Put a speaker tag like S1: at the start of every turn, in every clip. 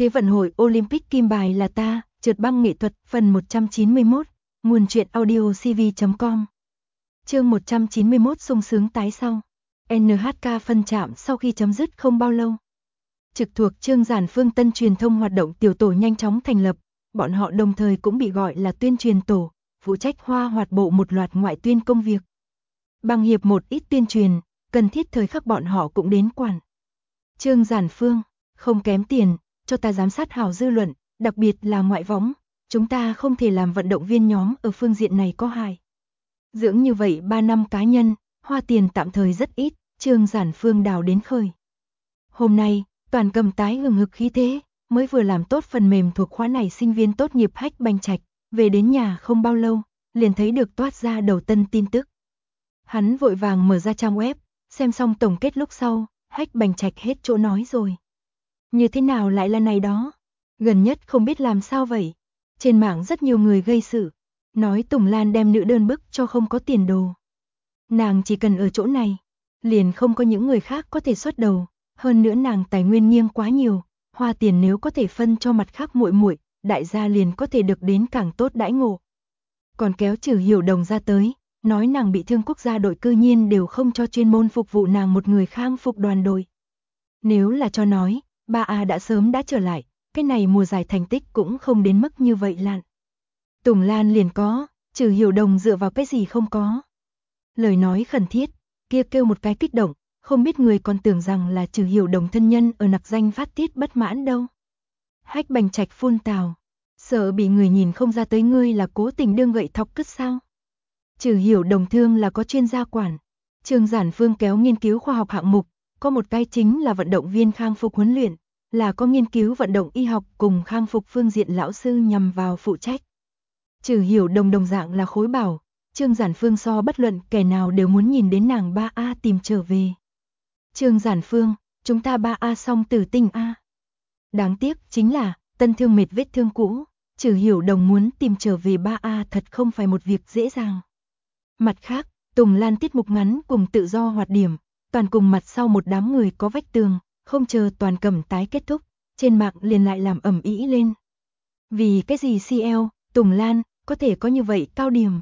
S1: Thế vận hội Olympic kim bài là ta, trượt băng nghệ thuật, phần 191, nguồn truyện audio cv.com. Chương 191 sung sướng tái sau. NHK phân trạm sau khi chấm dứt không bao lâu. Trực thuộc Trương Giản Phương Tân truyền thông hoạt động tiểu tổ nhanh chóng thành lập, bọn họ đồng thời cũng bị gọi là tuyên truyền tổ, phụ trách hoa hoạt bộ một loạt ngoại tuyên công việc. Bằng hiệp một ít tuyên truyền, cần thiết thời khắc bọn họ cũng đến quản. Trương Giản Phương, không kém tiền, cho ta giám sát hảo dư luận, đặc biệt là ngoại võng, chúng ta không thể làm vận động viên nhóm ở phương diện này có hại. Dưỡng như vậy 3 năm cá nhân, hoa tiền tạm thời rất ít, Trương Giản Phương đào đến khơi. Hôm nay, toàn cầm tái hừng hực khí thế, mới vừa làm tốt phần mềm thuộc khóa này sinh viên tốt nghiệp Hách Bành Trạch, về đến nhà không bao lâu, liền thấy được toát ra đầu tân tin tức. Hắn vội vàng mở ra trang web, xem xong tổng kết lúc sau, Hách Bành Trạch hết chỗ nói rồi. Như thế nào lại là này đó? Gần nhất không biết làm sao vậy. Trên mạng rất nhiều người gây sự, nói Tùng Lan đem nữ đơn bức cho không có tiền đồ. Nàng chỉ cần ở chỗ này, liền không có những người khác có thể xuất đầu, hơn nữa nàng tài nguyên nghiêng quá nhiều, hoa tiền nếu có thể phân cho mặt khác muội muội, đại gia liền có thể được đến càng tốt đãi ngộ. Còn kéo Trừ Hiểu Đồng ra tới, nói nàng bị thương quốc gia đội cư nhiên đều không cho chuyên môn phục vụ nàng một người khang phục đoàn đội. Nếu là cho nói, 3A đã sớm đã trở lại, cái này mùa giải thành tích cũng không đến mức như vậy lạn. Tùng Lan liền có, Trừ Hiểu Đồng dựa vào cái gì không có. Lời nói khẩn thiết, kia kêu một cái kích động, không biết người còn tưởng rằng là Trừ Hiểu Đồng thân nhân ở nặc danh phát tiết bất mãn đâu. Hách Bành Trạch phun tào, sợ bị người nhìn không ra tới ngươi là cố tình đương gậy thọc cứt sao. Trừ Hiểu Đồng thương là có chuyên gia quản, Trương Giản Phương kéo nghiên cứu khoa học hạng mục, có một cái chính là vận động viên khang phục huấn luyện, là có nghiên cứu vận động y học cùng khang phục phương diện lão sư nhằm vào phụ trách. Trừ Hiểu Đồng đồng dạng là khối bảo, Trương Giản Phương so bất luận kẻ nào đều muốn nhìn đến nàng 3A tìm trở về. Trương Giản Phương, chúng ta 3A xong tử tinh A. Đáng tiếc chính là, tân thương mệt vết thương cũ, Trừ Hiểu Đồng muốn tìm trở về 3A thật không phải một việc dễ dàng. Mặt khác, Tùng Lan tiết mục ngắn cùng tự do hoạt điểm, toàn cùng mặt sau một đám người có vách tường, không chờ toàn cầm tái kết thúc, trên mạng liền lại làm ầm ĩ lên. Vì cái gì CL, Tùng Lan, có thể có như vậy cao điểm.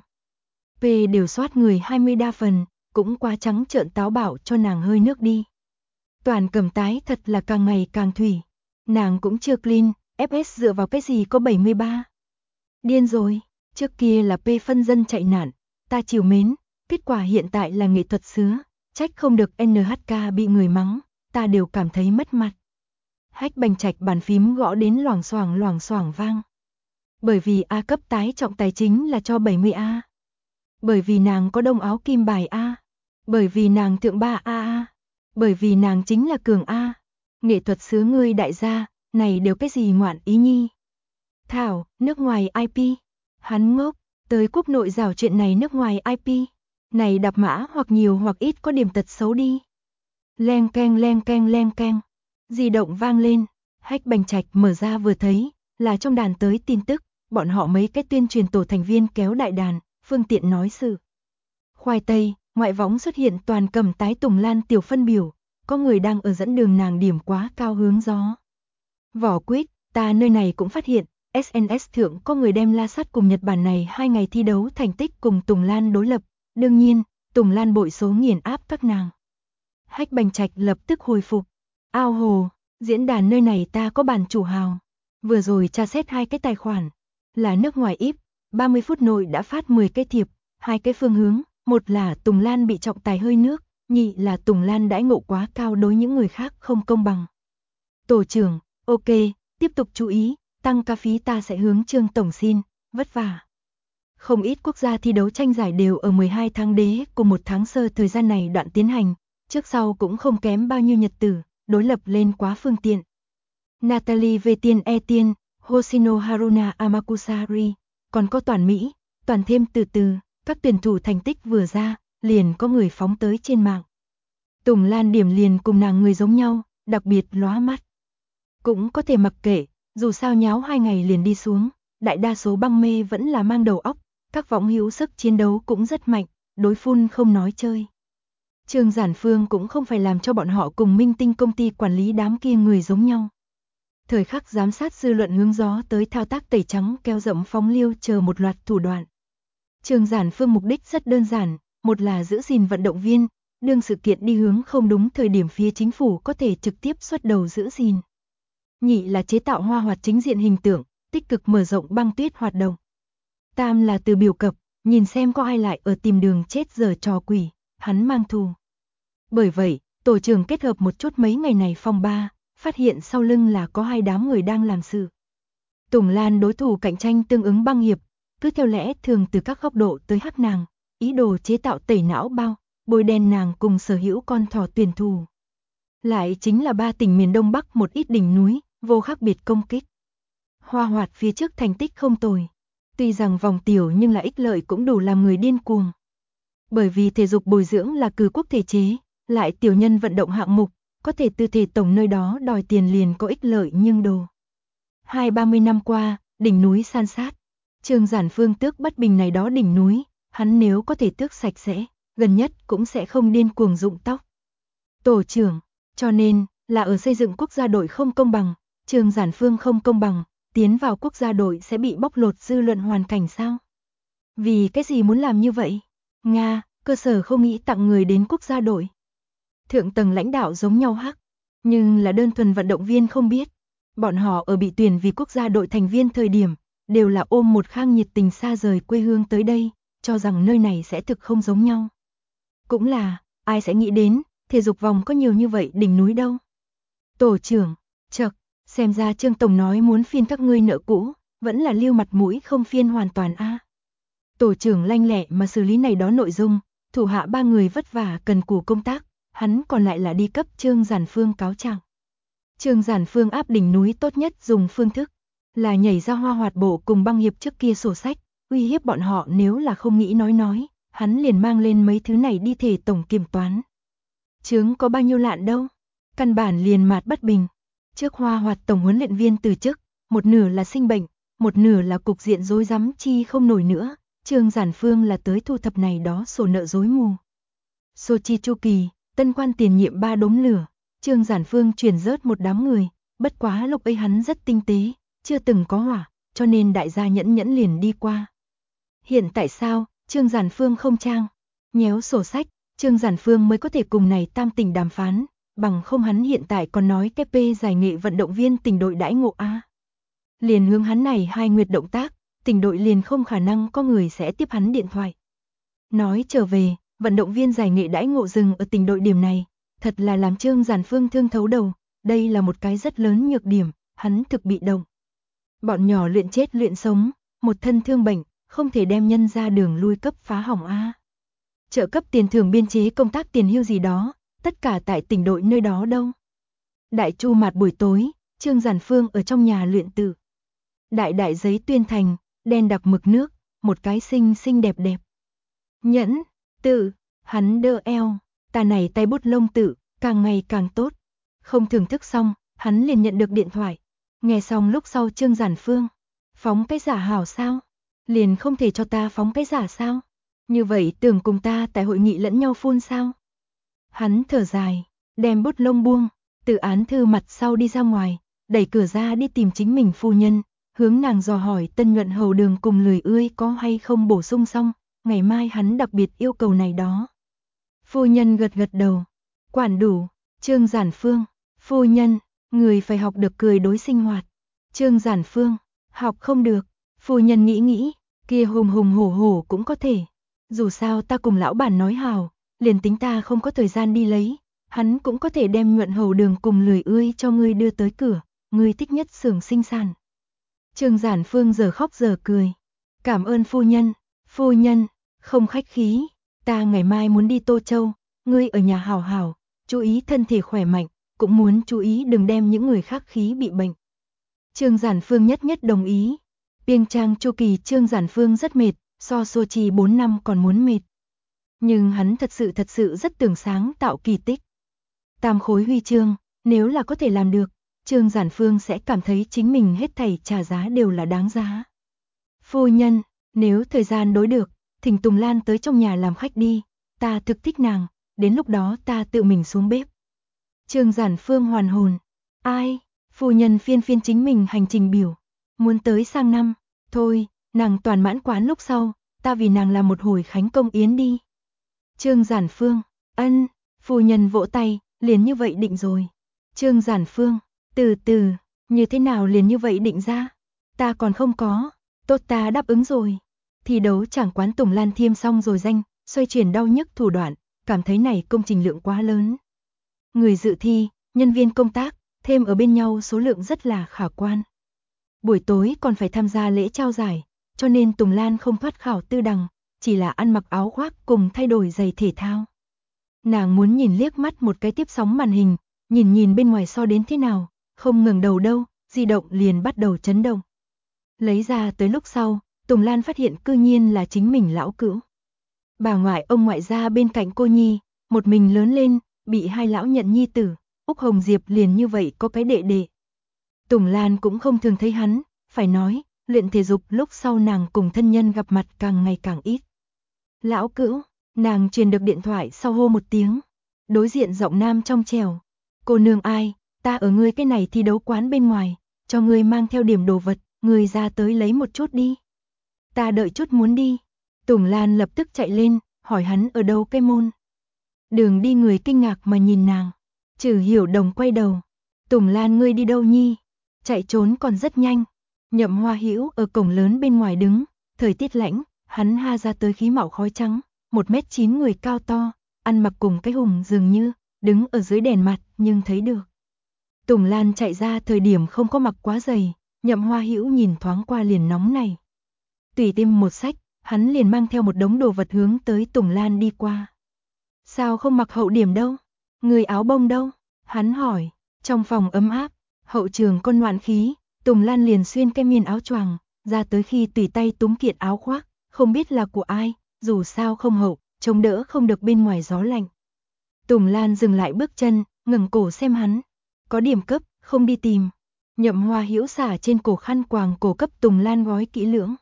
S1: P đều soát người 20 đa phần, cũng quá trắng trợn táo bảo cho nàng hơi nước đi. Toàn cầm tái thật là càng ngày càng thủy, nàng cũng chưa clean, FS dựa vào cái gì có 73. Điên rồi, trước kia là P phân dân chạy nạn, ta chiều mến, kết quả hiện tại là nghệ thuật sứa, trách không được NHK bị người mắng, ta đều cảm thấy mất mặt. Hách Bành Trạch bàn phím gõ đến loảng xoảng vang. Bởi vì A cấp tái trọng tài chính là cho 70A. Bởi vì nàng có đông áo kim bài A. Bởi vì nàng thượng 3A. Bởi vì nàng chính là cường A. Nghệ thuật sứa ngươi đại gia, này đều cái gì ngoạn ý nhi. Thảo, nước ngoài IP. Hắn ngốc, tới quốc nội rào chuyện này nước ngoài IP. Này đạp mã hoặc nhiều hoặc ít có điểm tật xấu đi. Leng keng. Di động vang lên, Hách Bành Trạch mở ra vừa thấy, là trong đàn tới tin tức, bọn họ mấy cái tuyên truyền tổ thành viên kéo đại đàn, phương tiện nói sự. Khoai tây, ngoại võng xuất hiện toàn cầm tái Tùng Lan tiểu phân biểu, có người đang ở dẫn đường nàng điểm quá cao hướng gió. Vỏ quýt, ta nơi này cũng phát hiện, SNS thượng có người đem La Sát cùng Nhật Bản này 2 ngày thi đấu thành tích cùng Tùng Lan đối lập, đương nhiên, Tùng Lan bội số nghiền áp các nàng. Hách Bành Trạch lập tức hồi phục, ao hồ, diễn đàn nơi này ta có bản chủ hào. Vừa rồi tra xét 2 cái tài khoản, là nước ngoài íp, 30 phút nội đã phát 10 cái thiệp, 2 cái phương hướng, một là Tùng Lan bị trọng tài hơi nước, nhị là Tùng Lan đãi ngộ quá cao đối những người khác không công bằng. Tổ trưởng, ok, tiếp tục chú ý, tăng ca phí ta sẽ hướng Trương tổng xin, vất vả. Không ít quốc gia thi đấu tranh giải đều ở 12 tháng đế cùng 1 tháng sơ thời gian này đoạn tiến hành, trước sau cũng không kém bao nhiêu nhật tử, đối lập lên quá phương tiện. Natalie Vetien Etienne, Hoshino Haruna Amakusari, còn có toàn Mỹ, toàn thêm từ từ, các tuyển thủ thành tích vừa ra, liền có người phóng tới trên mạng. Tùng Lan điểm liền cùng nàng người giống nhau, đặc biệt lóa mắt. Cũng có thể mặc kệ, dù sao nháo 2 ngày liền đi xuống, đại đa số băng mê vẫn là mang đầu óc, các võng hữu sức chiến đấu cũng rất mạnh, đối phun không nói chơi. Trương Giản Phương cũng không phải làm cho bọn họ cùng minh tinh công ty quản lý đám kia người giống nhau. Thời khắc giám sát dư luận hướng gió tới thao tác tẩy trắng keo rậm phóng liêu chờ một loạt thủ đoạn. Trương Giản Phương mục đích rất đơn giản, một là giữ gìn vận động viên, đương sự kiện đi hướng không đúng thời điểm phía chính phủ có thể trực tiếp xuất đầu giữ gìn. Nhị là chế tạo hoa hoạt chính diện hình tượng, tích cực mở rộng băng tuyết hoạt động. Tam là từ biểu cập, nhìn xem có ai lại ở tìm đường chết giở trò quỷ, hắn mang thù. Bởi vậy, tổ trưởng kết hợp một chút mấy ngày này phong ba, phát hiện sau lưng là có hai đám người đang làm sự. Tùng Lan đối thủ cạnh tranh tương ứng băng hiệp, cứ theo lẽ thường từ các góc độ tới hắc nàng, ý đồ chế tạo tẩy não bao, bôi đen nàng cùng sở hữu con thỏ tuyển thủ. Lại chính là 3 tỉnh miền Đông Bắc một ít đỉnh núi, vô khác biệt công kích. Hoa hoạt phía trước thành tích không tồi. Tuy rằng vòng tiểu nhưng là ích lợi cũng đủ làm người điên cuồng. Bởi vì thể dục bồi dưỡng là cử quốc thể chế, lại tiểu nhân vận động hạng mục, có thể từ thể tổng nơi đó đòi tiền liền có ích lợi nhưng đồ. 20-30 năm qua, đỉnh núi san sát. Trương Giản Phương tước bất bình này đó đỉnh núi, hắn nếu có thể tước sạch sẽ, gần nhất cũng sẽ không điên cuồng rụng tóc. Tổ trưởng, cho nên, là ở xây dựng quốc gia đội không công bằng, Trương Giản Phương không công bằng, tiến vào quốc gia đội sẽ bị bóc lột dư luận hoàn cảnh sao? Vì cái gì muốn làm như vậy? Nga, cơ sở không nghĩ tặng người đến quốc gia đội. Thượng tầng lãnh đạo giống nhau hắc, nhưng là đơn thuần vận động viên không biết. Bọn họ ở bị tuyển vì quốc gia đội thành viên thời điểm, đều là ôm một khang nhiệt tình xa rời quê hương tới đây, cho rằng nơi này sẽ thực không giống nhau. Cũng là, ai sẽ nghĩ đến, thể dục vòng có nhiều như vậy đỉnh núi đâu. Tổ trưởng, chậc, xem ra Trương Tổng nói muốn phiên các ngươi nợ cũ, vẫn là lưu mặt mũi không phiên hoàn toàn a. Tổ trưởng lanh lẹ mà xử lý này đó nội dung, thủ hạ 3 người vất vả cần cù công tác, hắn còn lại là đi cấp Trương Giản Phương cáo trạng. Trương Giản Phương áp đỉnh núi tốt nhất dùng phương thức là nhảy ra hoa hoạt bộ cùng băng hiệp trước kia sổ sách, uy hiếp bọn họ nếu là không nghĩ nói, hắn liền mang lên mấy thứ này đi thể tổng kiểm toán. Chướng có bao nhiêu lạn đâu, căn bản liền mạt bất bình. Trước hoa hoạt tổng huấn luyện viên từ chức, một nửa là sinh bệnh, một nửa là cục diện rối rắm chi không nổi nữa, Trương Giản Phương là tới thu thập này đó sổ nợ rối mù. Sochi chu kỳ, tân quan tiền nhiệm 3 đốm lửa, Trương Giản Phương chuyển rớt một đám người, bất quá lúc ấy hắn rất tinh tế, chưa từng có hỏa, cho nên đại gia nhẫn liền đi qua. Hiện tại sao, Trương Giản Phương không trang, nhéo sổ sách, Trương Giản Phương mới có thể cùng này tam tỉnh đàm phán, bằng không hắn hiện tại còn nói cái P giải nghệ vận động viên tỉnh đội đãi ngộ a. Liền hướng hắn này 2 nguyệt động tác, tỉnh đội liền không khả năng có người sẽ tiếp hắn điện thoại. Nói trở về, vận động viên giải nghệ đãi ngộ dừng ở tỉnh đội điểm này, thật là làm Trương Giản Phương thương thấu đầu, đây là một cái rất lớn nhược điểm, hắn thực bị động. Bọn nhỏ luyện chết luyện sống, một thân thương bệnh, không thể đem nhân ra đường lui cấp phá hỏng a. Trợ cấp tiền thưởng biên chế công tác tiền hưu gì đó, tất cả tại tỉnh đội nơi đó đâu. Đại chu mạt buổi tối, Trương Giản Phương ở trong nhà luyện tự. Đại giấy tuyên thành, đen đặc mực nước, một cái xinh xinh đẹp đẹp. Nhẫn, tự, hắn đỡ eo, ta này tay bút lông tự, càng ngày càng tốt. Không thưởng thức xong, hắn liền nhận được điện thoại. Nghe xong lúc sau Trương Giản Phương, phóng cái giả hảo sao? Liền không thể cho ta phóng cái giả sao? Như vậy tưởng cùng ta tại hội nghị lẫn nhau phun sao? Hắn thở dài, đem bút lông buông, từ án thư mặt sau đi ra ngoài, đẩy cửa ra đi tìm chính mình phu nhân, hướng nàng dò hỏi Tân Nhuận Hầu Đường cùng lười ươi có hay không bổ sung xong, ngày mai hắn đặc biệt yêu cầu này đó. Phu nhân gật đầu, quản đủ, Trương Giản Phương, phu nhân, người phải học được cười đối sinh hoạt. Trương Giản Phương, học không được, phu nhân nghĩ, kia hùng hổ cũng có thể. Dù sao ta cùng lão bản nói hào, liền tính ta không có thời gian đi lấy, hắn cũng có thể đem Nhuận Hầu Đường cùng lười ươi cho ngươi đưa tới cửa, ngươi thích nhất xưởng sinh sản. Trương Giản Phương giờ khóc giờ cười. Cảm ơn phu nhân, không khách khí, ta ngày mai muốn đi Tô Châu, ngươi ở nhà hảo hảo, chú ý thân thể khỏe mạnh, cũng muốn chú ý đừng đem những người khác khí bị bệnh. Trương Giản Phương nhất đồng ý. Piêng trang chu kỳ Trương Giản Phương rất mệt, so Sochi 4 năm còn muốn mệt. Nhưng hắn thật sự rất tưởng sáng tạo kỳ tích. Tam khối huy chương, nếu là có thể làm được, Trương Giản Phương sẽ cảm thấy chính mình hết thảy trả giá đều là đáng giá. Phu nhân, nếu thời gian đối được, thỉnh Tùng Lan tới trong nhà làm khách đi, ta thực thích nàng, đến lúc đó ta tự mình xuống bếp. Trương Giản Phương hoàn hồn, ai, Phu nhân phiên phiên chính mình hành trình biểu, muốn tới sang năm, thôi, nàng toàn mãn quán lúc sau, ta vì nàng làm một hồi khánh công yến đi. Trương Giản Phương, ân, phu nhân vỗ tay, liền như vậy định rồi. Trương Giản Phương, từ từ, như thế nào liền như vậy định ra? Ta còn không có, tốt ta đáp ứng rồi. Thi đấu chẳng quán Tùng Lan thiêm xong rồi danh, xoay chuyển đau nhức thủ đoạn, cảm thấy này công trình lượng quá lớn. Người dự thi, nhân viên công tác, thêm ở bên nhau số lượng rất là khả quan. Buổi tối còn phải tham gia lễ trao giải, cho nên Tùng Lan không thoát khảo tư đằng, chỉ là ăn mặc áo khoác cùng thay đổi giày thể thao. Nàng muốn nhìn liếc mắt một cái tiếp sóng màn hình, nhìn bên ngoài so đến thế nào, không ngừng đầu đâu, di động liền bắt đầu chấn động. Lấy ra tới lúc sau, Tùng Lan phát hiện cư nhiên là chính mình lão cữu. Bà ngoại ông ngoại ra bên cạnh cô nhi, một mình lớn lên, bị hai lão nhận nhi tử, Úc Hồng Diệp liền như vậy có cái đệ đệ. Tùng Lan cũng không thường thấy hắn, phải nói, luyện thể dục lúc sau nàng cùng thân nhân gặp mặt càng ngày càng ít. Lão cữu, nàng truyền được điện thoại sau hô một tiếng. Đối diện giọng nam trong trẻo. Cô nương ai, ta ở ngươi cái này thi đấu quán bên ngoài, cho ngươi mang theo điểm đồ vật, ngươi ra tới lấy một chút đi. Ta đợi chút muốn đi. Tùng Lan lập tức chạy lên, hỏi hắn ở đâu cái môn. Đường đi người kinh ngạc mà nhìn nàng. Trừ Hiểu Đồng quay đầu. Tùng Lan ngươi đi đâu nhi? Chạy trốn còn rất nhanh. Nhậm Hoa Hữu ở cổng lớn bên ngoài đứng, thời tiết lạnh, hắn ha ra tới khí mạo khói trắng, 1m9 người cao to, ăn mặc cùng cái hùng dường như, đứng ở dưới đèn mặt nhưng thấy được. Tùng Lan chạy ra thời điểm không có mặc quá dày, Nhậm Hoa Hữu nhìn thoáng qua liền nóng này. Tùy tim một sách, hắn liền mang theo một đống đồ vật hướng tới Tùng Lan đi qua. Sao không mặc hậu điểm đâu? Người áo bông đâu? Hắn hỏi, trong phòng ấm áp, hậu trường con loạn khí, Tùng Lan liền xuyên cái miên áo choàng, ra tới khi tùy tay túm kiện áo khoác, không biết là của ai, dù sao không hậu, chống đỡ không được bên ngoài gió lạnh. Tùng Lan dừng lại bước chân, ngẩng cổ xem hắn, có điểm cấp, không đi tìm. Nhậm Hoa Hữu xả trên cổ khăn quàng cổ cấp Tùng Lan gói kỹ lưỡng.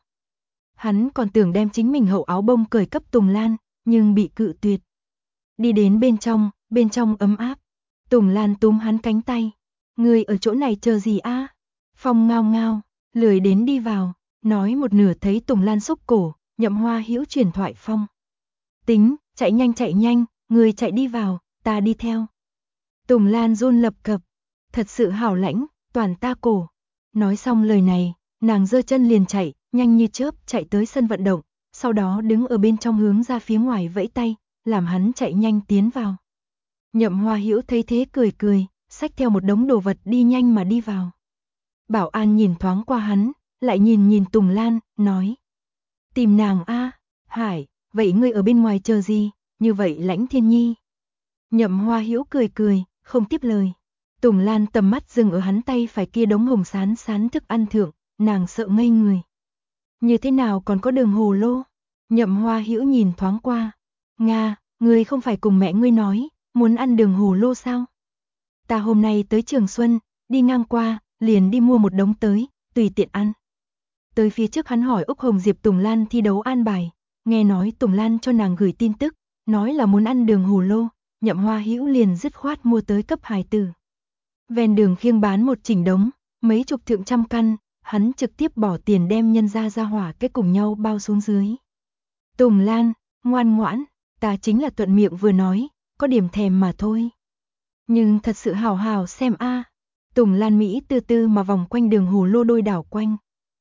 S1: Hắn còn tưởng đem chính mình hậu áo bông cởi cấp Tùng Lan, nhưng bị cự tuyệt. Đi đến bên trong ấm áp. Tùng Lan túm hắn cánh tay. Người ở chỗ này chờ gì a? Phong ngao ngao, lười đến đi vào, nói một nửa thấy Tùng Lan xúc cổ, Nhậm Hoa Hữu truyền thoại Phong. Tính, chạy nhanh, người chạy đi vào, ta đi theo. Tùng Lan run lập cập, thật sự hảo lãnh, toàn ta cổ. Nói xong lời này, nàng giơ chân liền chạy, nhanh như chớp chạy tới sân vận động, sau đó đứng ở bên trong hướng ra phía ngoài vẫy tay, làm hắn chạy nhanh tiến vào. Nhậm Hoa Hữu thấy thế cười, xách theo một đống đồ vật đi nhanh mà đi vào. Bảo an nhìn thoáng qua hắn, lại nhìn Tùng Lan, nói. Tìm nàng a, Hải, vậy ngươi ở bên ngoài chờ gì, như vậy lãnh thiên nhi. Nhậm Hoa Hữu cười, không tiếp lời. Tùng Lan tầm mắt dừng ở hắn tay phải kia đống hồng sán thức ăn thượng, nàng sợ ngây người. Như thế nào còn có đường hồ lô? Nhậm Hoa Hữu nhìn thoáng qua. Nga, ngươi không phải cùng mẹ ngươi nói, muốn ăn đường hồ lô sao? Ta hôm nay tới Trường Xuân, đi ngang qua, liền đi mua một đống tới, tùy tiện ăn. Tới phía trước hắn hỏi Úc Hồng Diệp Tùng Lan thi đấu an bài, nghe nói Tùng Lan cho nàng gửi tin tức, nói là muốn ăn đường hồ lô, Nhậm Hoa Hữu liền dứt khoát mua tới cấp hài tử. Ven đường khiêng bán một chỉnh đống, mấy chục thượng trăm căn, hắn trực tiếp bỏ tiền đem nhân ra hỏa cái cùng nhau bao xuống dưới. Tùng Lan, ngoan ngoãn, ta chính là thuận miệng vừa nói, có điểm thèm mà thôi. Nhưng thật sự hào hào xem a. Tùng Lan Mỹ từ từ mà vòng quanh đường hồ lô đôi đảo quanh.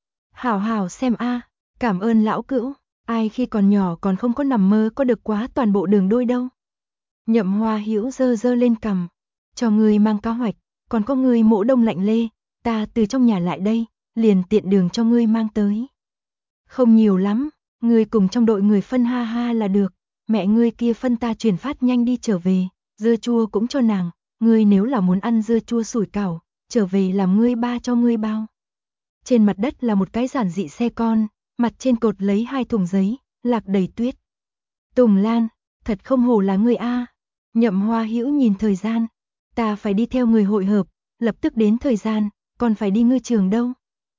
S1: Hào hào xem a, cảm ơn lão cữu, ai khi còn nhỏ còn không có nằm mơ có được quá toàn bộ đường đôi đâu. Nhậm Hoa Hữu giơ lên cằm, cho người mang cá hoạch, còn có người mỗ đông lạnh lê, ta từ trong nhà lại đây, liền tiện đường cho ngươi mang tới. Không nhiều lắm, ngươi cùng trong đội người phân ha ha là được, mẹ ngươi kia phân ta chuyển phát nhanh đi trở về, dưa chua cũng cho nàng, ngươi nếu là muốn ăn dưa chua sủi cảo, trở về làm ngươi ba cho ngươi bao. Trên mặt đất là một cái giản dị xe con, mặt trên cột lấy 2 thùng giấy, lạc đầy tuyết. Tùng Lan, thật không hổ là ngươi a. Nhậm Hoa Hữu nhìn thời gian, ta phải đi theo người hội hợp, lập tức đến thời gian, còn phải đi ngư trường đâu.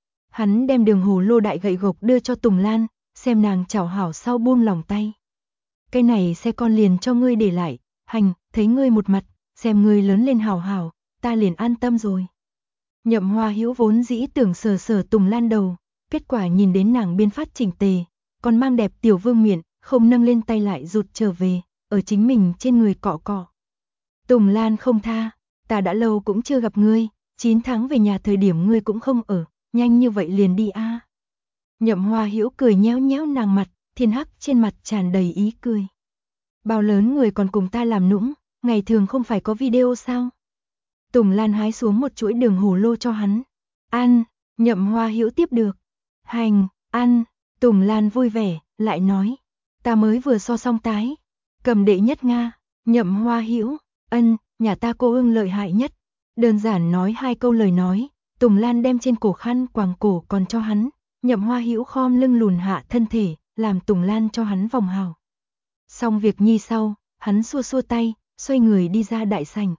S1: Hắn đem đường hồ lô đại gậy gộc đưa cho Tùng Lan, xem nàng chảo hảo sau buông lòng tay. Cái này xe con liền cho ngươi để lại, hành, thấy ngươi một mặt, xem ngươi lớn lên hảo hảo, ta liền an tâm rồi. Nhậm Hoa Hữu vốn dĩ tưởng sờ sờ Tùng Lan đầu, kết quả nhìn đến nàng biên phát chỉnh tề, còn mang đẹp tiểu vương miện, không nâng lên tay lại rụt trở về, ở chính mình trên người cọ cọ. Tùng Lan không tha, ta đã lâu cũng chưa gặp ngươi, 9 tháng về nhà thời điểm ngươi cũng không ở, nhanh như vậy liền đi a. Nhậm Hoa Hữu cười nhéo nhéo nàng mặt, thiên hắc trên mặt tràn đầy ý cười. Bao lớn người còn cùng ta làm nũng, ngày thường không phải có video sao? Tùng Lan hái xuống một chuỗi đường hồ lô cho hắn. Ăn, Nhậm Hoa Hữu tiếp được. Hành, ăn, Tùng Lan vui vẻ, lại nói. Ta mới vừa so xong tái. Cầm đệ nhất Nga, Nhậm Hoa Hữu, ân, nhà ta cô ương lợi hại nhất. Đơn giản nói 2 câu lời nói, Tùng Lan đem trên cổ khăn quàng cổ còn cho hắn. Nhậm Hoa Hữu khom lưng lùn hạ thân thể, làm Tùng Lan cho hắn vòng hào. Xong việc nhi sau, hắn xua xua tay, xoay người đi ra đại sảnh.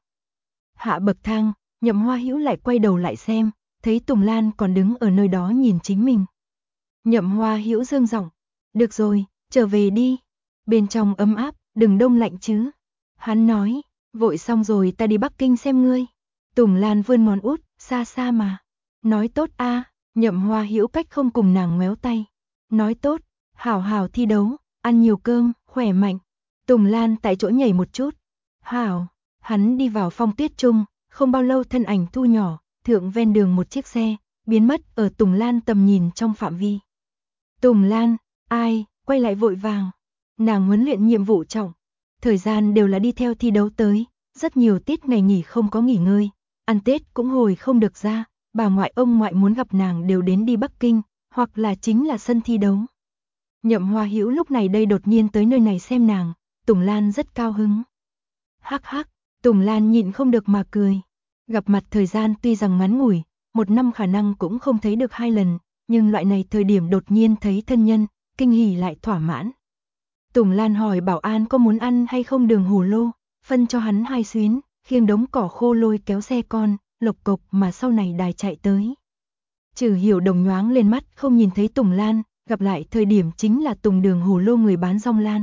S1: Hạ bậc thang, Nhậm Hoa Hữu lại quay đầu lại xem, thấy Tùng Lan còn đứng ở nơi đó nhìn chính mình. Nhậm Hoa Hữu dương giọng, được rồi, trở về đi. Bên trong ấm áp, đừng đông lạnh chứ. Hắn nói, vội xong rồi ta đi Bắc Kinh xem ngươi. Tùng Lan vươn ngón út, xa xa mà. Nói tốt a. Nhậm Hoa Hữu cách không cùng nàng ngoéo tay. Nói tốt, hảo hảo thi đấu, ăn nhiều cơm, khỏe mạnh. Tùng Lan tại chỗ nhảy một chút. Hảo, hắn đi vào Phong Tuyết Trung, không bao lâu thân ảnh thu nhỏ, thượng ven đường một chiếc xe, biến mất ở Tùng Lan tầm nhìn trong phạm vi. Tùng Lan, ai, quay lại vội vàng. Nàng huấn luyện nhiệm vụ trọng, thời gian đều là đi theo thi đấu tới, rất nhiều tiết ngày nghỉ không có nghỉ ngơi, ăn Tết cũng hồi không được ra, bà ngoại ông ngoại muốn gặp nàng đều đến đi Bắc Kinh, hoặc là chính là sân thi đấu. Nhậm Hoa Hữu lúc này đây đột nhiên tới nơi này xem nàng, Tùng Lan rất cao hứng. Hắc hắc, Tùng Lan nhịn không được mà cười. Gặp mặt thời gian tuy rằng ngắn ngủi, 1 năm khả năng cũng không thấy được 2 lần, nhưng loại này thời điểm đột nhiên thấy thân nhân, kinh hỉ lại thỏa mãn. Tùng Lan hỏi bảo an có muốn ăn hay không đường hồ lô, phân cho hắn 2 xuyến, khiêng đống cỏ khô lôi kéo xe con, lộc cộc mà sau này đài chạy tới. Trừ Hiểu Đồng nhoáng lên mắt không nhìn thấy Tùng Lan, gặp lại thời điểm chính là Tùng đường hồ lô người bán rong lan.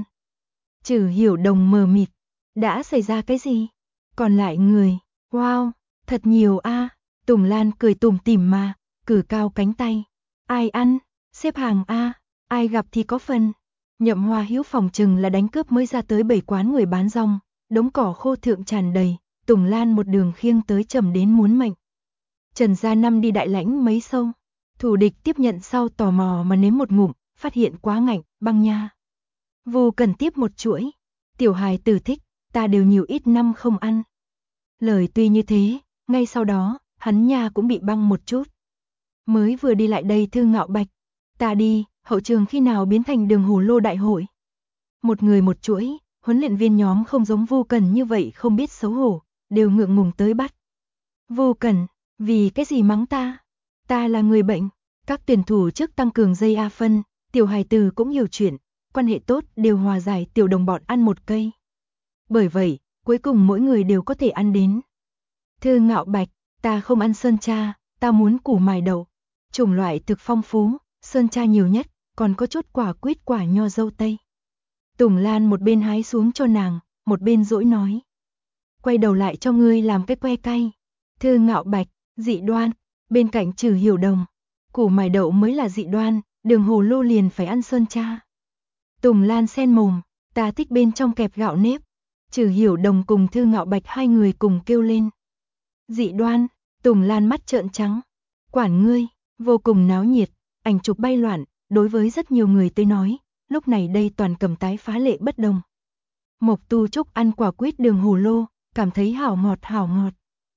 S1: Trừ Hiểu Đồng mờ mịt, đã xảy ra cái gì? Còn lại người, wow, thật nhiều a. Tùng Lan cười tủm tỉm mà, cử cao cánh tay. Ai ăn, xếp hàng a, ai gặp thì có phần. Nhậm Hoa Hữu phòng chừng là đánh cướp mới ra tới 7 quán người bán rong, đống cỏ khô thượng tràn đầy, Tùng Lan một đường khiêng tới trầm đến muốn mệnh. Trần Gia Năm đi đại lãnh mấy sâu, thủ địch tiếp nhận sau tò mò mà nếm một ngụm, phát hiện quá ngạnh, băng nha. Vô cần tiếp một chuỗi, tiểu hài tử thích, ta đều nhiều ít năm không ăn. Lời tuy như thế, ngay sau đó, hắn nha cũng bị băng một chút. Mới vừa đi lại đây Thư Ngạo Bạch, ta đi, hậu trường khi nào biến thành đường hồ lô đại hội. Một người một chuỗi, huấn luyện viên nhóm không giống Vô Cần như vậy không biết xấu hổ, đều ngượng ngùng tới bắt. Vô Cần, vì cái gì mắng ta? Ta là người bệnh, các tuyển thủ trước tăng cường dây A phân, tiểu hài tử cũng hiểu chuyện, quan hệ tốt đều hòa giải tiểu đồng bọn ăn một cây. Bởi vậy, cuối cùng mỗi người đều có thể ăn đến. Thư Ngạo Bạch, ta không ăn sơn cha, ta muốn củ mài đậu. Chủng loại thực phong phú, sơn cha nhiều nhất, còn có chút quả quýt quả nho dâu tây. Tùng Lan một bên hái xuống cho nàng, một bên dỗi nói. Quay đầu lại cho ngươi làm cái que cay. Thư Ngạo Bạch, dị đoan, bên cạnh Trừ Hiểu Đồng. Củ mài đậu mới là dị đoan, đường hồ lô liền phải ăn sơn cha. Tùng Lan sen mồm, ta thích bên trong kẹp gạo nếp. Trừ Hiểu Đồng cùng Thư Ngạo Bạch 2 người cùng kêu lên. Dị đoan, Tùng Lan mắt trợn trắng. Quản ngươi, vô cùng náo nhiệt, ảnh chụp bay loạn, đối với rất nhiều người tới nói, lúc này đây toàn cầm tái phá lệ bất đồng. Mộc Tu Trúc ăn quả quýt đường hồ lô, cảm thấy hảo ngọt hảo ngọt.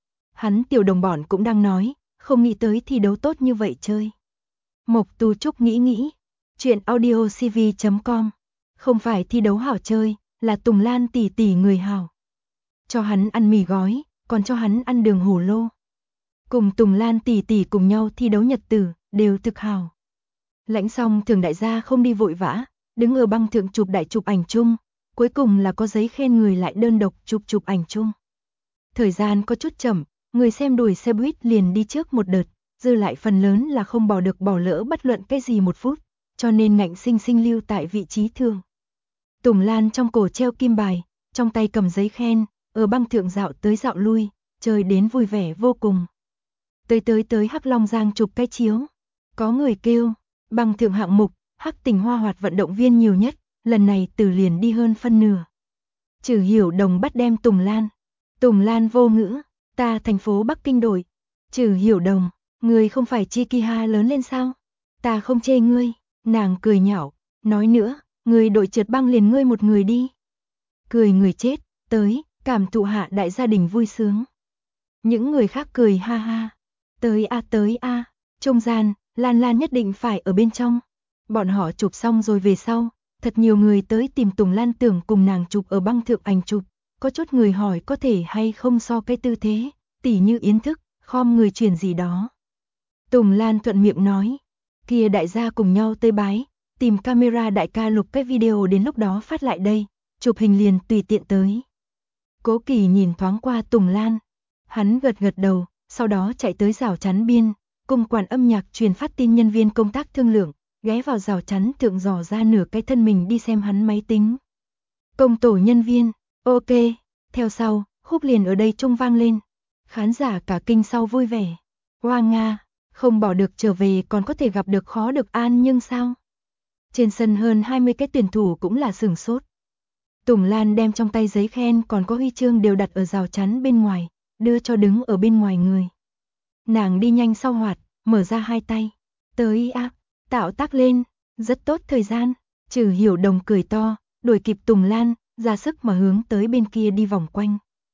S1: Hắn tiểu đồng bọn cũng đang nói, không nghĩ tới thi đấu tốt như vậy chơi. Mộc Tu Trúc nghĩ, chuyện audiocv.com, không phải thi đấu hảo chơi, là Tùng Lan tỷ tỷ người hảo. Cho hắn ăn mì gói, còn cho hắn ăn đường hồ lô. Cùng Tùng Lan tỷ tỷ cùng nhau thi đấu nhật tử, đều thực hảo. Lãnh xong thường đại gia không đi vội vã, đứng ở băng thượng chụp đại chụp ảnh chung, cuối cùng là có giấy khen người lại đơn độc chụp ảnh chung. Thời gian có chút chậm, người xem đuổi xe buýt liền đi trước một đợt, dư lại phần lớn là không bỏ được bỏ lỡ bất luận cái gì một phút, cho nên ngạnh sinh sinh lưu tại vị trí thường. Tùng Lan trong cổ treo kim bài, trong tay cầm giấy khen, ở băng thượng dạo tới dạo lui, chơi đến vui vẻ vô cùng. Tới Hắc Long Giang chụp cái chiếu. Có người kêu, bằng thượng hạng mục, Hắc Tình Hoa Hoạt vận động viên nhiều nhất, lần này Từ liền đi hơn phân nửa. Trừ Hiểu Đồng bắt đem Tùng Lan. Tùng Lan vô ngữ, ta thành phố Bắc Kinh đổi. Trừ Hiểu Đồng, ngươi không phải Chikiha lớn lên sao? Ta không chê ngươi, nàng cười nhạo, nói nữa, ngươi đội trượt băng liền ngươi một người đi. Cười người chết, tới, cảm thụ hạ đại gia đình vui sướng. Những người khác cười ha ha. Tới a, trung gian, Lan Lan nhất định phải ở bên trong. Bọn họ chụp xong rồi về sau, thật nhiều người tới tìm Tùng Lan tưởng cùng nàng chụp ở băng thượng ảnh chụp. Có chút người hỏi có thể hay không so cái tư thế, tỉ như yến thức, khom người truyền gì đó. Tùng Lan thuận miệng nói, kia đại gia cùng nhau tới bái, tìm camera đại ca lục cái video đến lúc đó phát lại đây, chụp hình liền tùy tiện tới. Cố Kỳ nhìn thoáng qua Tùng Lan, hắn gật đầu, sau đó chạy tới rào chắn biên, cùng quản âm nhạc truyền phát tin nhân viên công tác thương lượng, ghé vào rào chắn thượng dò ra nửa cái thân mình đi xem hắn máy tính. Công tổ nhân viên, ok, theo sau, khúc liền ở đây trung vang lên. Khán giả cả kinh sau vui vẻ. Hoa Nga, không bỏ được trở về còn có thể gặp được khó được an nhưng sao? Trên sân hơn 20 cái tuyển thủ cũng là sửng sốt. Tùng Lan đem trong tay giấy khen còn có huy chương đều đặt ở rào chắn bên ngoài, đưa cho đứng ở bên ngoài người. Nàng đi nhanh sau hoạt, mở ra hai tay. Tới a, tạo tác lên, rất tốt thời gian. Trừ Hiểu Đồng cười to, đuổi kịp Tùng Lan, ra sức mà hướng tới bên kia đi vòng quanh.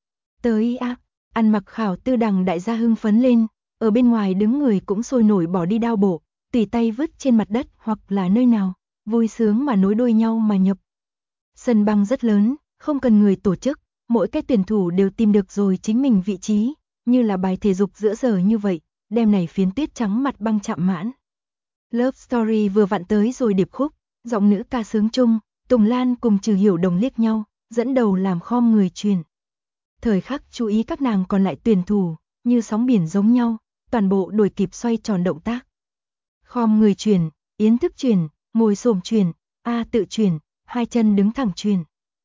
S1: Tới a, ăn mặc khảo tư đằng đại gia hưng phấn lên, ở bên ngoài đứng người cũng sôi nổi bỏ đi đao bộ, tùy tay vứt trên mặt đất hoặc là nơi nào, vui sướng mà nối đuôi nhau mà nhập. Sân băng rất lớn, không cần người tổ chức, mỗi cái tuyển thủ đều tìm được rồi chính mình vị trí, như là bài thể dục giữa giờ như vậy, đêm này phiến tuyết trắng mặt băng chạm mãn. Love Story vừa vặn tới rồi điệp khúc, giọng nữ ca sướng chung, Tùng Lan cùng Trừ Hiểu Đồng liếc nhau, dẫn đầu làm khom người truyền. Thời khắc chú ý các nàng còn lại tuyển thủ, như sóng biển giống nhau, toàn bộ đuổi kịp xoay tròn động tác. Khom người truyền, yến thức truyền, ngồi xổm truyền, a tự truyền, hai chân đứng thẳng truyền.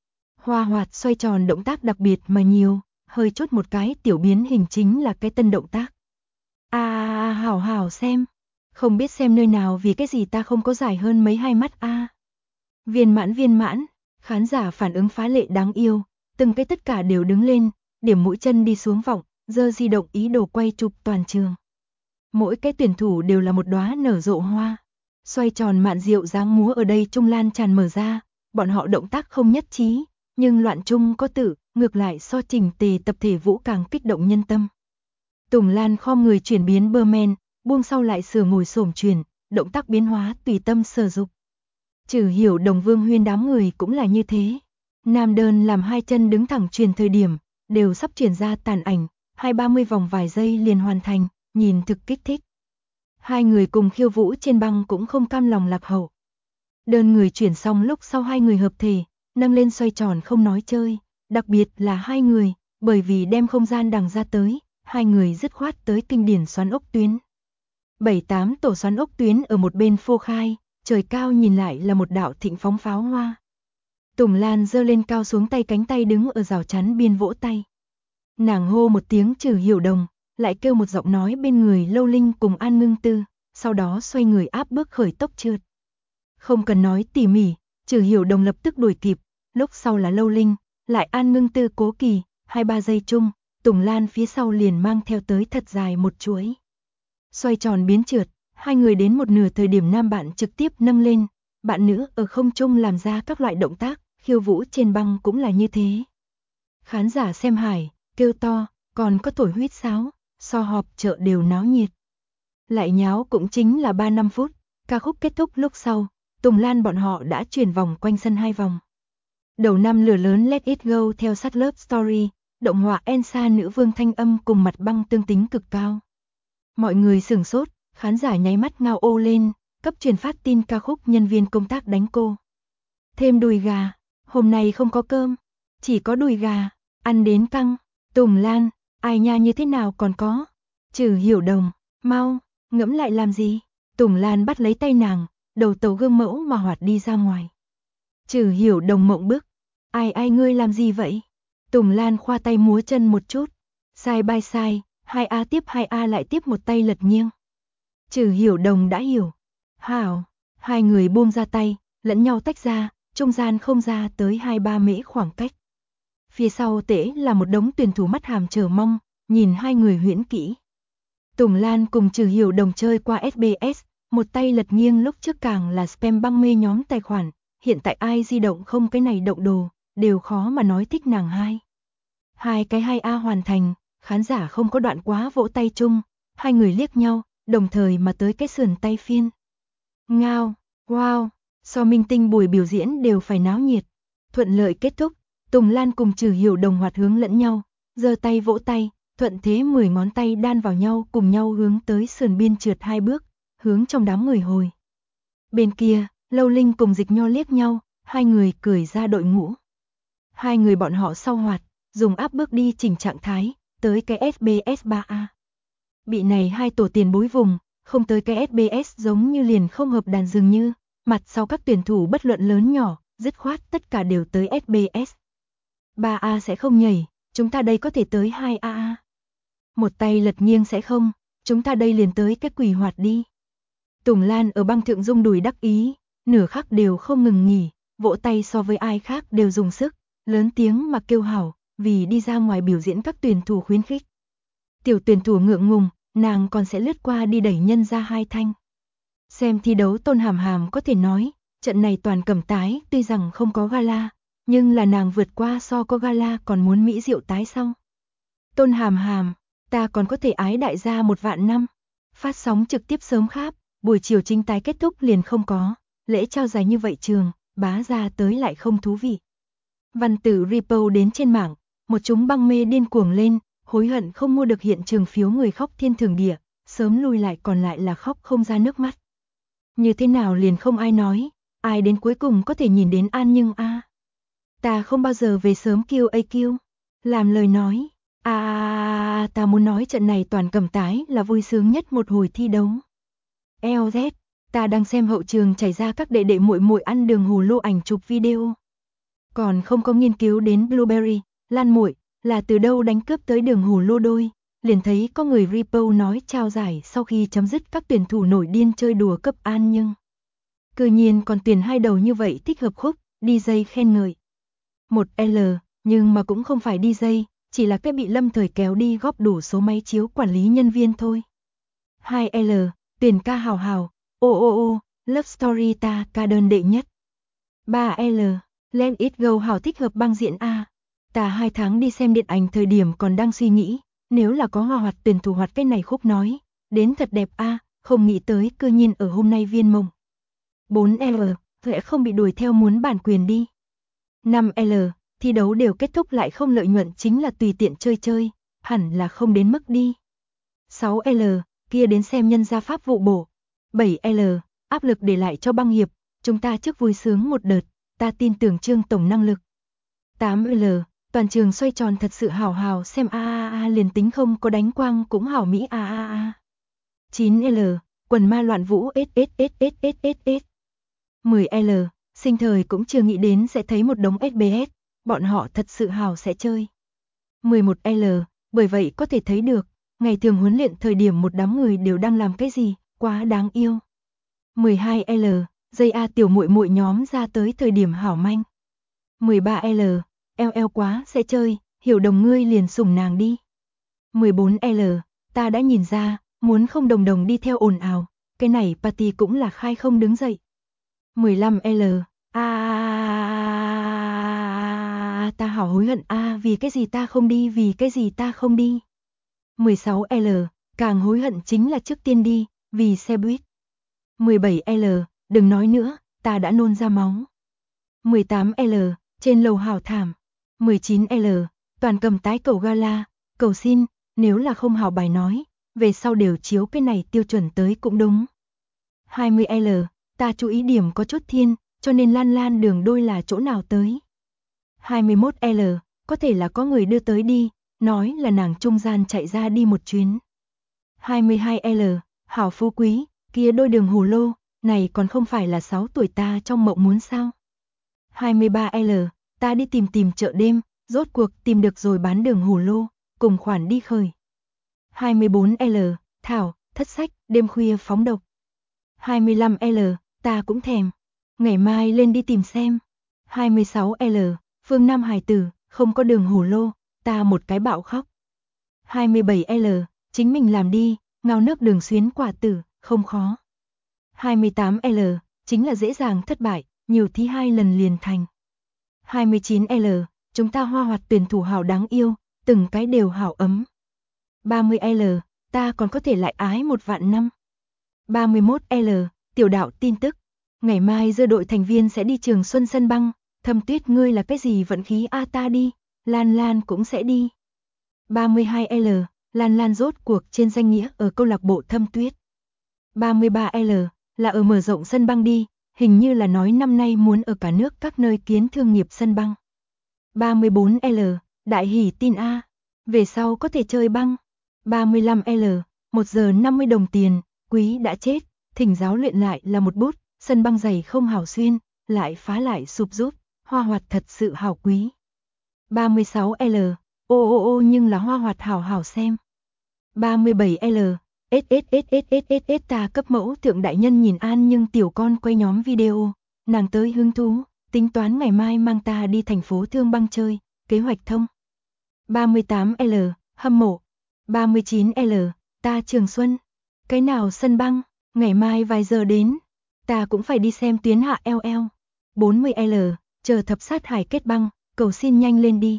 S1: Hoa Hoạt xoay tròn động tác đặc biệt mà nhiều, hơi chốt một cái tiểu biến hình chính là cái tân động tác. Hảo hảo xem, không biết xem nơi nào vì cái gì ta không có dài hơn mấy hai mắt a. Viên mãn, khán giả phản ứng phá lệ đáng yêu, từng cái tất cả đều đứng lên, điểm mũi chân đi xuống vọng, giơ di động ý đồ quay chụp toàn trường. Mỗi cái tuyển thủ đều là một đóa nở rộ hoa, xoay tròn mạn diệu dáng múa ở đây trung lan tràn mở ra, bọn họ động tác không nhất trí, nhưng loạn chung có tự, ngược lại so chỉnh tề tập thể vũ càng kích động nhân tâm. Tùng Lan khom người chuyển biến bơ men, buông sau lại sửa ngồi xổm truyền, động tác biến hóa tùy tâm sở dục. Trừ Hiểu Đồng Vương Huyên đám người cũng là như thế. Nam đơn làm hai chân đứng thẳng truyền thời điểm, đều sắp chuyển ra tàn ảnh, 20-30 vòng vài giây liền hoàn thành, nhìn thực kích thích. Hai người cùng khiêu vũ trên băng cũng không cam lòng lạc hậu. Đơn người chuyển xong lúc sau hai người hợp thể, nâng lên xoay tròn không nói chơi, đặc biệt là hai người, bởi vì đem không gian đằng ra tới, hai người dứt khoát tới kinh điển xoắn ốc tuyến. 7-8 tổ xoắn ốc tuyến ở một bên phô khai, trời cao nhìn lại là một đạo thịnh phóng pháo hoa. Tùng Lan giơ lên cao xuống tay cánh tay đứng ở rào chắn biên vỗ tay. Nàng hô một tiếng Trừ Hiểu Đồng, lại kêu một giọng nói bên người Lâu Linh cùng An Ngưng Tư, sau đó xoay người áp bước khởi tốc trượt. Không cần nói tỉ mỉ, Trừ Hiểu Đồng lập tức đuổi kịp, lúc sau là Lâu Linh, lại An Ngưng Tư Cố Kỳ, 2-3 giây chung, Tùng Lan phía sau liền mang theo tới thật dài một chuỗi. Xoay tròn biến trượt, hai người đến một nửa thời điểm nam bạn trực tiếp nâng lên, bạn nữ ở không trung làm ra các loại động tác, khiêu vũ trên băng cũng là như thế. Khán giả xem hài, kêu to, còn có thổi huýt sáo, so họp chợ đều náo nhiệt. Lại nháo cũng chính là 3-5 phút, ca khúc kết thúc lúc sau, Tùng Lan bọn họ đã chuyển vòng quanh sân 2 vòng. Đầu năm lửa lớn Let It Go theo sát Love Story, động họa Elsa nữ vương thanh âm cùng mặt băng tương tính cực cao. Mọi người sửng sốt, khán giả nháy mắt ngao ô lên, cấp truyền phát tin ca khúc nhân viên công tác đánh cô. Thêm đùi gà, hôm nay không có cơm, chỉ có đùi gà, ăn đến căng. Tùng Lan, ai nha như thế nào còn có. Trừ Hiểu Đồng, mau, ngẫm lại làm gì. Tùng Lan bắt lấy tay nàng, đầu tàu gương mẫu mà hoạt đi ra ngoài. Trừ Hiểu Đồng mộng bức, ai ngươi làm gì vậy? Tùng Lan khoa tay múa chân một chút, side by side, 2A tiếp 2A lại tiếp một tay lật nghiêng. Trừ Hiểu Đồng đã hiểu. Hảo, hai người buông ra tay, lẫn nhau tách ra, trung gian không ra tới 2-3 mễ khoảng cách. Phía sau tễ là một đống tuyển thủ mắt hàm chờ mong, nhìn hai người huyễn kỹ. Tùng Lan cùng Trừ Hiểu Đồng chơi qua SBS, một tay lật nghiêng lúc trước càng là spam băng mê nhóm tài khoản, hiện tại ai di động không cái này động đồ, đều khó mà nói thích nàng hai. Hai cái 2A hoàn thành, khán giả không có đoạn quá vỗ tay chung, hai người liếc nhau, đồng thời mà tới cái sườn tay phiên. Ngao, wow, so minh tinh buổi biểu diễn đều phải náo nhiệt. Thuận lợi kết thúc, Tùng Lan cùng Trừ Hiểu Đồng hoạt hướng lẫn nhau, giơ tay vỗ tay, thuận thế 10 ngón tay đan vào nhau cùng nhau hướng tới sườn biên trượt 2 bước, hướng trong đám người hồi. Bên kia, Lâu Linh cùng Dịch Nho liếc nhau, hai người cười ra đội ngũ. Hai người bọn họ sau hoạt, dùng áp bước đi chỉnh trạng thái, tới cái SBS 3A. Bị này hai tổ tiền bối vùng, không tới cái SBS giống như liền không hợp đàn dường như, mặt sau các tuyển thủ bất luận lớn nhỏ, dứt khoát tất cả đều tới SBS. 3A sẽ không nhảy, chúng ta đây có thể tới 2A. Một tay lật nghiêng sẽ không, chúng ta đây liền tới cái quỷ hoạt đi. Tùng Lan ở băng thượng rung đùi đắc ý, nửa khắc đều không ngừng nghỉ, vỗ tay so với ai khác đều dùng sức, lớn tiếng mà kêu hảo, vì đi ra ngoài biểu diễn các tuyển thủ khuyến khích. Tiểu tuyển thủ ngượng ngùng, nàng còn sẽ lướt qua đi đẩy nhân ra hai thanh. Xem thi đấu Tôn Hàm Hàm có thể nói, trận này toàn cầm tái tuy rằng không có gala, nhưng là nàng vượt qua so có gala còn muốn mỹ diệu tái sau. Tôn Hàm Hàm, ta còn có thể ái đại gia 1 vạn năm. Phát sóng trực tiếp sớm kháp, buổi chiều chính tái kết thúc liền không có, lễ trao giải như vậy trường, bá ra tới lại không thú vị. Văn tử repo đến trên mạng, một chúng băng mê điên cuồng lên, hối hận không mua được hiện trường phiếu người khóc thiên thường địa, sớm lui lại còn lại là khóc không ra nước mắt. Như thế nào liền không ai nói, ai đến cuối cùng có thể nhìn đến An Nhưng a. Ta không bao giờ về sớm kêu AQ, làm lời nói, ta muốn nói trận này toàn cầm tái là vui sướng nhất một hồi thi đấu. LZ, ta đang xem hậu trường chảy ra các đệ đệ muội muội ăn đường hồ lô ảnh chụp video. Còn không có nghiên cứu đến Blueberry, Lan muội là từ đâu đánh cướp tới đường hồ lô đôi, liền thấy có người repo nói trao giải sau khi chấm dứt các tuyển thủ nổi điên chơi đùa cấp An Nhưng. Cư nhiên còn tuyển hai đầu như vậy thích hợp khúc, DJ khen ngợi. Một L, nhưng mà cũng không phải DJ, chỉ là cái bị Lâm Thời kéo đi góp đủ số máy chiếu quản lý nhân viên thôi. 2L, tuyển ca hào hào, Love Story ta ca đơn đệ nhất. 3L, Let It Go hào thích hợp băng diễn A. Ta 2 tháng đi xem điện ảnh thời điểm còn đang suy nghĩ, nếu là có hòa hoạt tuyển thủ hoạt cái này khúc nói, đến thật đẹp A, không nghĩ tới cư nhiên ở hôm nay viên mộng. 4L, sẽ không bị đuổi theo muốn bản quyền đi. 5L, thi đấu đều kết thúc lại không lợi nhuận chính là tùy tiện chơi chơi, hẳn là không đến mức đi. 6L, kia đến xem nhân gia pháp vụ bổ. 7L, áp lực để lại cho băng hiệp, chúng ta trước vui sướng một đợt, ta tin tưởng Trương tổng năng lực. 8L, toàn trường xoay tròn thật sự hào hào xem liền tính không có đánh quang cũng hảo mỹ 9L, quần ma loạn vũ s. 10L, sinh thời cũng chưa nghĩ đến sẽ thấy một đống SBS, bọn họ thật sự hào sẽ chơi. 11L, bởi vậy có thể thấy được, ngày thường huấn luyện thời điểm một đám người đều đang làm cái gì, quá đáng yêu. 12L, dây A tiểu muội muội nhóm ra tới thời điểm hảo manh. 13L, LL quá sẽ chơi, Hiểu Đồng ngươi liền sủng nàng đi. 14L, ta đã nhìn ra, muốn không đồng đồng đi theo ồn ào, cái này party cũng là khai không đứng dậy. 15L, ta hảo hối hận vì cái gì ta không đi, vì cái gì ta không đi. 16L, càng hối hận chính là trước tiên đi, vì xe buýt. 17L, đừng nói nữa, ta đã nôn ra máu. 18L, trên lầu hảo thảm. 19L, toàn cầm tái cầu gala, cầu xin, nếu là không hảo bài nói, về sau đều chiếu cái này tiêu chuẩn tới cũng đúng. 20L, ta chú ý điểm có chút thiên, cho nên Lan Lan đường đôi là chỗ nào tới. 21L, có thể là có người đưa tới đi, nói là nàng trung gian chạy ra đi một chuyến. 22L, hảo phú quý, kia đôi đường hồ lô, này còn không phải là 6 tuổi ta trong mộng muốn sao. 23L, ta đi tìm chợ đêm, rốt cuộc tìm được rồi bán đường hồ lô, cùng khoản đi khởi. 24L, Thảo, thất sách, đêm khuya phóng độc. 25L, ta cũng thèm. Ngày mai lên đi tìm xem. 26L, Phương Nam hài tử, không có đường hổ lô, ta một cái bạo khóc. 27L, chính mình làm đi, ngao nước đường xuyến quả tử, không khó. 28L, chính là dễ dàng thất bại, nhiều thí 2 lần liền thành. 29L, chúng ta hoa hoạt tuyển thủ hảo đáng yêu, từng cái đều hảo ấm. 30L, ta còn có thể lại ái 1 vạn năm. 31L, tiểu đạo tin tức. Ngày mai dơ đội thành viên sẽ đi Trường Xuân sân băng, Thâm Tuyết ngươi là cái gì vận khí a ta đi, Lan Lan cũng sẽ đi. 32L, Lan Lan rốt cuộc trên danh nghĩa ở câu lạc bộ Thâm Tuyết. 33L, là ở mở rộng sân băng đi, hình như là nói năm nay muốn ở cả nước các nơi kiến thương nghiệp sân băng. 34L, đại hỉ tin A, về sau có thể chơi băng. 35L, 1 giờ 50 đồng tiền, quý đã chết, thỉnh giáo luyện lại là một bút, sân băng dày không hảo xuyên, lại phá lại sụp rút, hoa hoạt thật sự hảo quý. 36L, ô nhưng là hoa hoạt hảo hảo xem. 37L, SSSSSSS ta cấp mẫu thượng đại nhân nhìn An nhưng tiểu con quay nhóm video, nàng tới hứng thú, tính toán ngày mai mang ta đi thành phố Thương Băng chơi, kế hoạch thông. 38L, hâm mộ. 39L, ta Trường Xuân. Cái nào sân băng, ngày mai vài giờ đến, ta cũng phải đi xem tuyến hạ LL. 40L, chờ thập sát hải kết băng, cầu xin nhanh lên đi.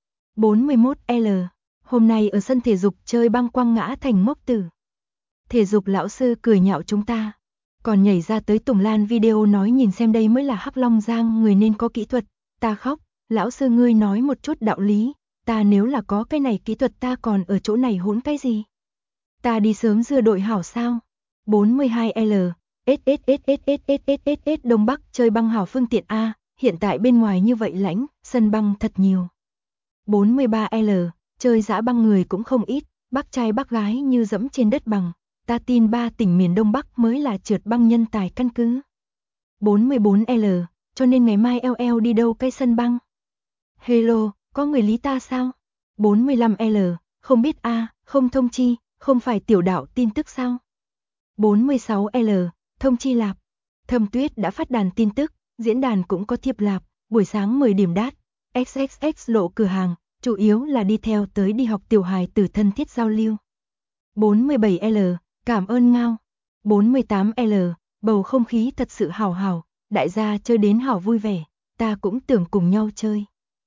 S1: 41L, hôm nay ở sân thể dục chơi băng quăng ngã thành mốc tử. Thể dục lão sư cười nhạo chúng ta, còn nhảy ra tới Tùng Lan video nói nhìn xem đây mới là Hắc Long Giang người nên có kỹ thuật, ta khóc, lão sư ngươi nói một chút đạo lý, ta nếu là có cái này kỹ thuật ta còn ở chỗ này hỗn cái gì? Ta đi sớm dưa đội hảo sao? 42L, SSSSSSSS Đông Bắc chơi băng hảo phương tiện A, hiện tại bên ngoài như vậy lãnh, sân băng thật nhiều. 43L, chơi dã băng người cũng không ít, bác trai bác gái như dẫm trên đất bằng, ta tin 3 tỉnh miền Đông Bắc mới là trượt băng nhân tài căn cứ. 44L, cho nên ngày mai LL đi đâu cái sân băng? Hello, có người lý ta sao? 45L, không biết a, không thông chi, không phải tiểu đạo tin tức sao? 46L, thông chi lạp. Thâm Tuyết đã phát đàn tin tức, diễn đàn cũng có thiệp lạp, buổi sáng 10 điểm đát, XXX lộ cửa hàng, chủ yếu là đi theo tới đi học tiểu hài tử thân thiết giao lưu. 47L, cảm ơn ngao. 48L, bầu không khí thật sự hảo hảo, đại gia chơi đến hảo vui vẻ, ta cũng tưởng cùng nhau chơi.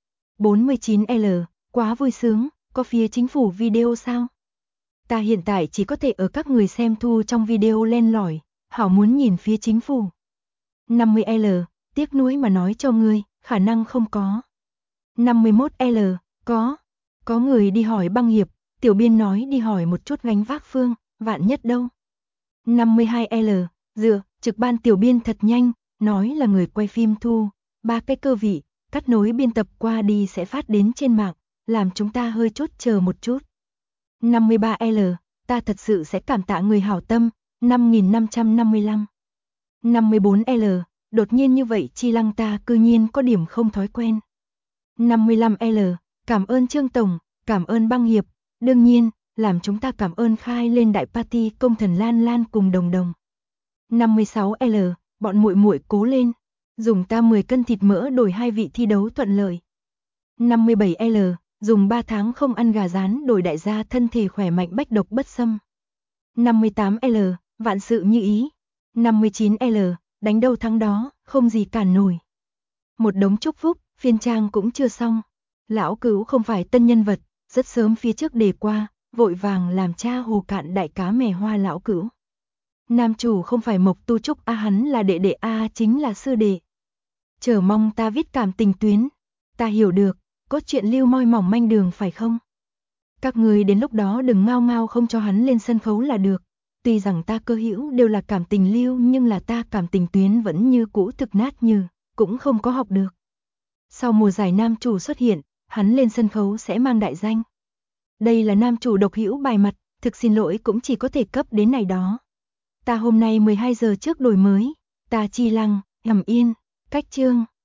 S1: 49L, quá vui sướng, có phía chính phủ video sao? Ta hiện tại chỉ có thể ở các người xem thu trong video len lỏi, hảo muốn nhìn phía chính phủ. 50L, tiếc nuối mà nói cho ngươi, khả năng không có. 51L, có người đi hỏi băng hiệp, tiểu biên nói đi hỏi một chút gánh vác phương, vạn nhất đâu. 52L, trực ban tiểu biên thật nhanh, nói là người quay phim thu, 3 cái cơ vị, cắt nối biên tập qua đi sẽ phát đến trên mạng, làm chúng ta hơi chút chờ một chút. 53L, ta thật sự sẽ cảm tạ người hảo tâm, 5555. 54L, đột nhiên như vậy chi lăng ta cư nhiên có điểm không thói quen. 55L, cảm ơn Trương Tổng, cảm ơn băng hiệp, đương nhiên, làm chúng ta cảm ơn khai lên đại party công thần Lan Lan cùng đồng đồng. 56L, bọn muội muội cố lên, dùng ta 10 cân thịt mỡ đổi 2 vị thi đấu thuận lợi. 57L, dùng 3 tháng không ăn gà rán đổi đại gia thân thể khỏe mạnh bách độc bất xâm. 58L, vạn sự như ý. 59L, đánh đâu thắng đó, không gì cản nổi. Một đống chúc phúc, phiên trang cũng chưa xong. Lão Cửu không phải tân nhân vật, rất sớm phía trước đề qua, vội vàng làm cha hồ cạn đại cá mè hoa Lão Cửu. Nam chủ không phải Mộc Tu Trúc a, hắn là đệ đệ a, chính là sư đệ. Chờ mong ta viết cảm tình tuyến, ta hiểu được, cốt truyện lưu moi mỏng manh đường phải không? Các người đến lúc đó đừng ngao ngao không cho hắn lên sân khấu là được. Tuy rằng ta cơ hữu đều là cảm tình lưu nhưng là ta cảm tình tuyến vẫn như cũ thực nát như, cũng không có học được. Sau mùa giải nam chủ xuất hiện, hắn lên sân khấu sẽ mang đại danh. Đây là nam chủ độc hữu bài mặt, thực xin lỗi cũng chỉ có thể cấp đến này đó. Ta hôm nay 12 giờ trước đổi mới, ta chi lăng, ngầm yên, cách chương.